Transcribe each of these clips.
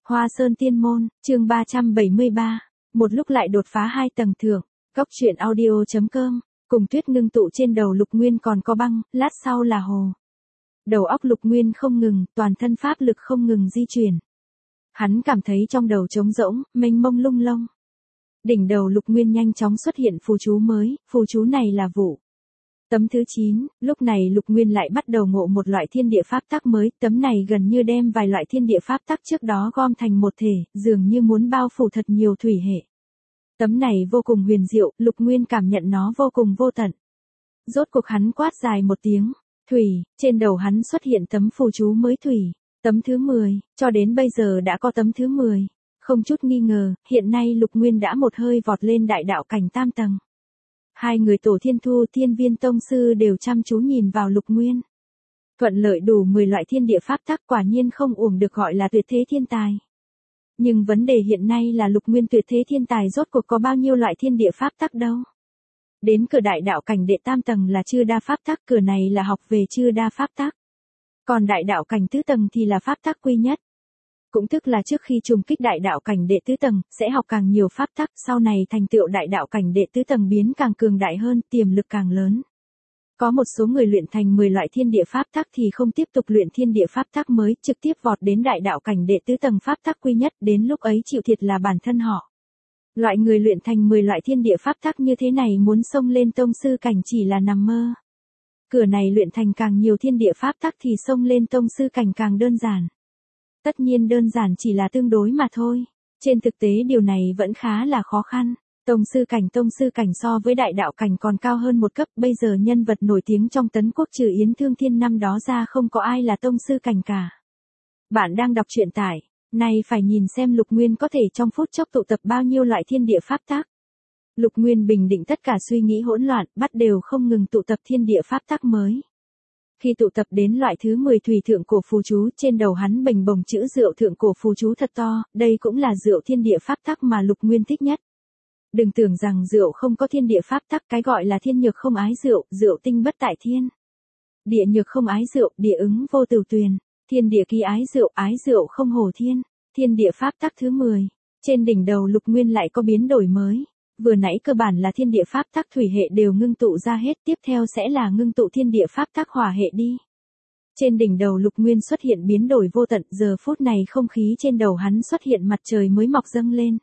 Hoa Sơn Tiên Môn, chương 373, một lúc lại đột phá 2 tầng thượng, góc truyện audio.com, cùng tuyết ngưng tụ trên đầu Lục Nguyên còn có băng, lát sau là hồ. Đầu óc Lục Nguyên không ngừng, toàn thân pháp lực không ngừng di chuyển. Hắn cảm thấy trong đầu trống rỗng, mênh mông lung lông. Đỉnh đầu Lục Nguyên nhanh chóng xuất hiện phù chú mới, phù chú này là vụ. Tấm thứ 9, lúc này Lục Nguyên lại bắt đầu ngộ một loại thiên địa pháp tắc mới, tấm này gần như đem vài loại thiên địa pháp tắc trước đó gom thành một thể, dường như muốn bao phủ thật nhiều thủy hệ. Tấm này vô cùng huyền diệu, Lục Nguyên cảm nhận nó vô cùng vô tận. Rốt cuộc hắn quát dài một tiếng, thủy, trên đầu hắn xuất hiện tấm phù chú mới thủy, tấm thứ 10, cho đến bây giờ đã có tấm thứ 10. Không chút nghi ngờ, hiện nay Lục Nguyên đã một hơi vọt lên đại đạo cảnh tam tầng. Hai người Tổ Thiên Thu Thiên Viên Tông Sư đều chăm chú nhìn vào Lục Nguyên. Thuận lợi đủ 10 loại thiên địa pháp tắc quả nhiên không uổng được gọi là tuyệt thế thiên tài. Nhưng vấn đề hiện nay là Lục Nguyên tuyệt thế thiên tài rốt cuộc có bao nhiêu loại thiên địa pháp tắc đâu. Đến cửa đại đạo cảnh đệ tam tầng là chư đa pháp tắc, cửa này là học về chư đa pháp tắc. Còn đại đạo cảnh tứ tầng thì là pháp tắc quy nhất. Cũng tức là trước khi trùng kích đại đạo cảnh đệ tứ tầng, sẽ học càng nhiều pháp tắc, sau này thành tựu đại đạo cảnh đệ tứ tầng biến càng cường đại hơn, tiềm lực càng lớn. Có một số người luyện thành 10 loại thiên địa pháp tắc thì không tiếp tục luyện thiên địa pháp tắc mới, trực tiếp vọt đến đại đạo cảnh đệ tứ tầng pháp tắc quy nhất, đến lúc ấy chịu thiệt là bản thân họ. Loại người luyện thành 10 loại thiên địa pháp tắc như thế này muốn xông lên tông sư cảnh chỉ là nằm mơ. Cửa này luyện thành càng nhiều thiên địa pháp tắc thì xông lên tông sư cảnh càng đơn giản. Tất nhiên đơn giản chỉ là tương đối mà thôi. Trên thực tế điều này vẫn khá là khó khăn. Tông sư cảnh so với đại đạo cảnh còn cao hơn một cấp. Bây giờ nhân vật nổi tiếng trong Tấn Quốc trừ Yến Thương Thiên năm đó ra không có ai là tông sư cảnh cả. Bạn đang đọc truyện tải. Này phải nhìn xem Lục Nguyên có thể trong phút chốc tụ tập bao nhiêu loại thiên địa pháp tắc. Lục Nguyên bình định tất cả suy nghĩ hỗn loạn, bắt đều không ngừng tụ tập thiên địa pháp tắc mới. Khi tụ tập đến loại thứ 10 thủy thượng cổ phù chú, trên đầu hắn bềnh bồng chữ rượu thượng cổ phù chú thật to, đây cũng là rượu thiên địa pháp tắc mà Lục Nguyên thích nhất. Đừng tưởng rằng rượu không có thiên địa pháp tắc, cái gọi là thiên nhược không ái rượu, rượu tinh bất tại thiên. Địa nhược không ái rượu, địa ứng vô tửu tuyền, thiên địa ký ái rượu không hổ thiên, thiên địa pháp tắc thứ 10. Trên đỉnh đầu Lục Nguyên lại có biến đổi mới. Vừa nãy cơ bản là thiên địa pháp tắc thủy hệ đều ngưng tụ ra hết, tiếp theo sẽ là ngưng tụ thiên địa pháp tắc hỏa hệ đi. Trên đỉnh đầu Lục Nguyên xuất hiện biến đổi vô tận, giờ phút này không khí trên đầu hắn xuất hiện mặt trời mới mọc dâng lên.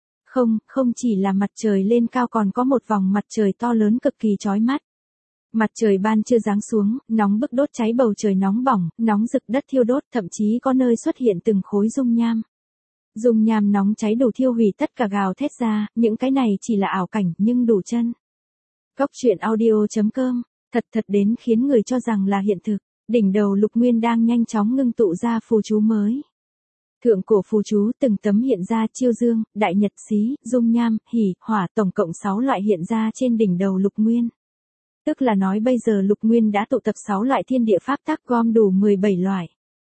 Không chỉ là mặt trời lên cao còn có một vòng mặt trời to lớn cực kỳ chói mắt. Mặt trời ban chưa giáng xuống, nóng bức đốt cháy bầu trời nóng bỏng, nóng rực đất thiêu đốt, thậm chí có nơi xuất hiện từng khối dung nham. Dung nham nóng cháy đủ thiêu hủy tất cả gào thét ra, những cái này chỉ là ảo cảnh nhưng đủ chân. Góc truyện audio.com, thật đến khiến người cho rằng là hiện thực. Đỉnh đầu Lục Nguyên đang nhanh chóng ngưng tụ ra phù chú mới. Thượng cổ phù chú từng tấm hiện ra chiêu dương, đại nhật xí, dung nham, hỉ, hỏa, tổng cộng 6 loại hiện ra trên đỉnh đầu Lục Nguyên. Tức là nói bây giờ Lục Nguyên đã tụ tập 6 loại thiên địa pháp tắc gom đủ 17 loại.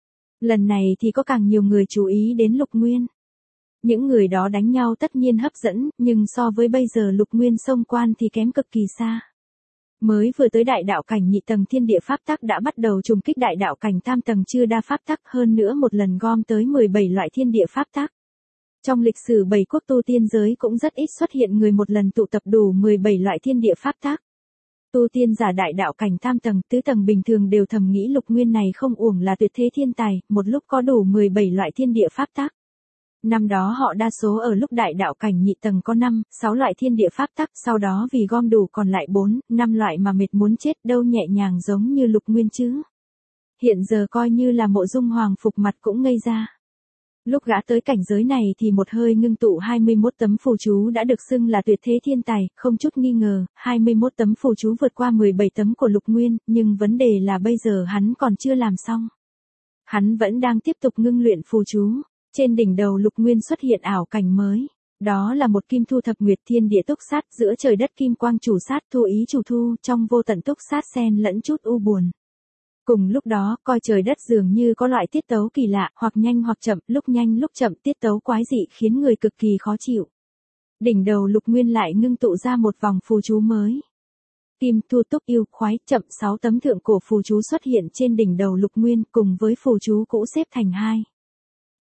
Lần này thì có càng nhiều người chú ý đến Lục Nguyên. Những người đó đánh nhau tất nhiên hấp dẫn, nhưng so với bây giờ Lục Nguyên xông quan thì kém cực kỳ xa. Mới vừa tới đại đạo cảnh nhị tầng thiên địa pháp tắc đã bắt đầu trùng kích đại đạo cảnh tam tầng chư đa pháp tắc, hơn nữa một lần gom tới 17 loại thiên địa pháp tắc. Trong lịch sử 7 quốc tu tiên giới cũng rất ít xuất hiện người một lần tụ tập đủ 17 loại thiên địa pháp tắc. Tu tiên giả đại đạo cảnh tam tầng, tứ tầng bình thường đều thầm nghĩ Lục Nguyên này không uổng là tuyệt thế thiên tài, một lúc có đủ 17 loại thiên địa pháp tắc. Năm đó họ đa số ở lúc đại đạo cảnh nhị tầng có 5, 6 loại thiên địa pháp tắc, sau đó vì gom đủ còn lại 4, 5 loại mà mệt muốn chết, đâu nhẹ nhàng giống như Lục Nguyên chứ. Hiện giờ coi như là Mộ Dung Hoàng phục mặt cũng ngây ra. Lúc gã tới cảnh giới này thì một hơi ngưng tụ 21 tấm phù chú đã được xưng là tuyệt thế thiên tài, không chút nghi ngờ, 21 tấm phù chú vượt qua 17 tấm của Lục Nguyên, nhưng vấn đề là bây giờ hắn còn chưa làm xong. Hắn vẫn đang tiếp tục ngưng luyện phù chú. Trên đỉnh đầu Lục Nguyên xuất hiện ảo cảnh mới. Đó là một kim thu thập nguyệt thiên địa túc sát, giữa trời đất kim quang chủ sát thu ý chủ thu, trong vô tận túc sát xen lẫn chút u buồn. Cùng lúc đó, coi trời đất dường như có loại tiết tấu kỳ lạ, hoặc nhanh hoặc chậm, lúc nhanh lúc chậm, tiết tấu quái dị khiến người cực kỳ khó chịu. Đỉnh đầu Lục Nguyên lại ngưng tụ ra một vòng phù chú mới. Kim thu túc yêu khoái chậm 6 tấm thượng cổ phù chú xuất hiện trên đỉnh đầu Lục Nguyên cùng với phù chú cũ xếp thành 2.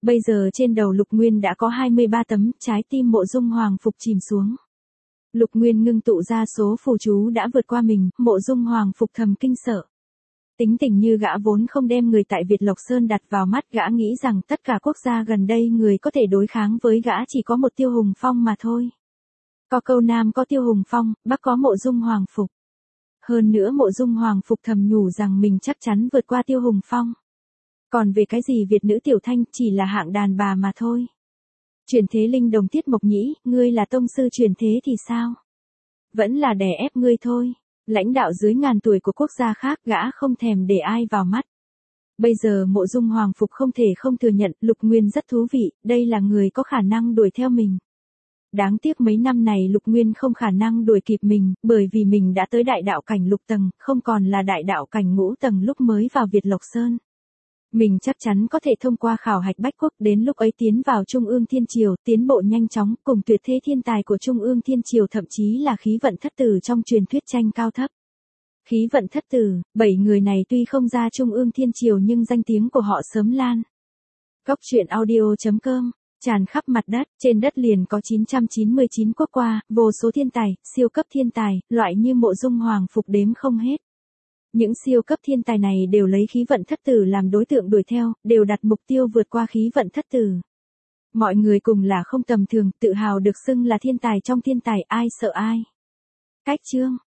Bây giờ trên đầu Lục Nguyên đã có 23 tấm, trái tim Mộ Dung Hoàng Phục chìm xuống. Lục Nguyên ngưng tụ ra số phù chú đã vượt qua mình, Mộ Dung Hoàng Phục thầm kinh sợ. Tính tình như gã vốn không đem người tại Việt Lộc Sơn đặt vào mắt, gã nghĩ rằng tất cả quốc gia gần đây người có thể đối kháng với gã chỉ có một Tiêu Hùng Phong mà thôi. Có câu Nam có Tiêu Hùng Phong, Bắc có Mộ Dung Hoàng Phục. Hơn nữa Mộ Dung Hoàng Phục thầm nhủ rằng mình chắc chắn vượt qua Tiêu Hùng Phong. Còn về cái gì Việt nữ Tiểu Thanh chỉ là hạng đàn bà mà thôi. Chuyển thế linh đồng Tiết Mộc Nhĩ, ngươi là tông sư chuyển thế thì sao? Vẫn là đè ép ngươi thôi. Lãnh đạo dưới ngàn tuổi của quốc gia khác gã không thèm để ai vào mắt. Bây giờ Mộ Dung Hoàng Phục không thể không thừa nhận Lục Nguyên rất thú vị, đây là người có khả năng đuổi theo mình. Đáng tiếc mấy năm này Lục Nguyên không khả năng đuổi kịp mình, bởi vì mình đã tới đại đạo cảnh lục tầng, không còn là đại đạo cảnh ngũ tầng lúc mới vào Việt Lộc Sơn. Mình chắc chắn có thể thông qua khảo hạch bách quốc, đến lúc ấy tiến vào Trung ương Thiên Triều, tiến bộ nhanh chóng, cùng tuyệt thế thiên tài của Trung ương Thiên Triều, thậm chí là khí vận thất tử trong truyền thuyết tranh cao thấp. Khí vận thất tử, 7 người này tuy không ra Trung ương Thiên Triều nhưng danh tiếng của họ sớm lan. Góc truyện audio.com, tràn khắp mặt đất, trên đất liền có 999 quốc gia, vô số thiên tài, siêu cấp thiên tài, loại như Mộ Dung Hoàng Phục đếm không hết. Những siêu cấp thiên tài này đều lấy khí vận thất tử làm đối tượng đuổi theo, đều đặt mục tiêu vượt qua khí vận thất tử. Mọi người cùng là không tầm thường, tự hào được xưng là thiên tài trong thiên tài, ai sợ ai. Cách chương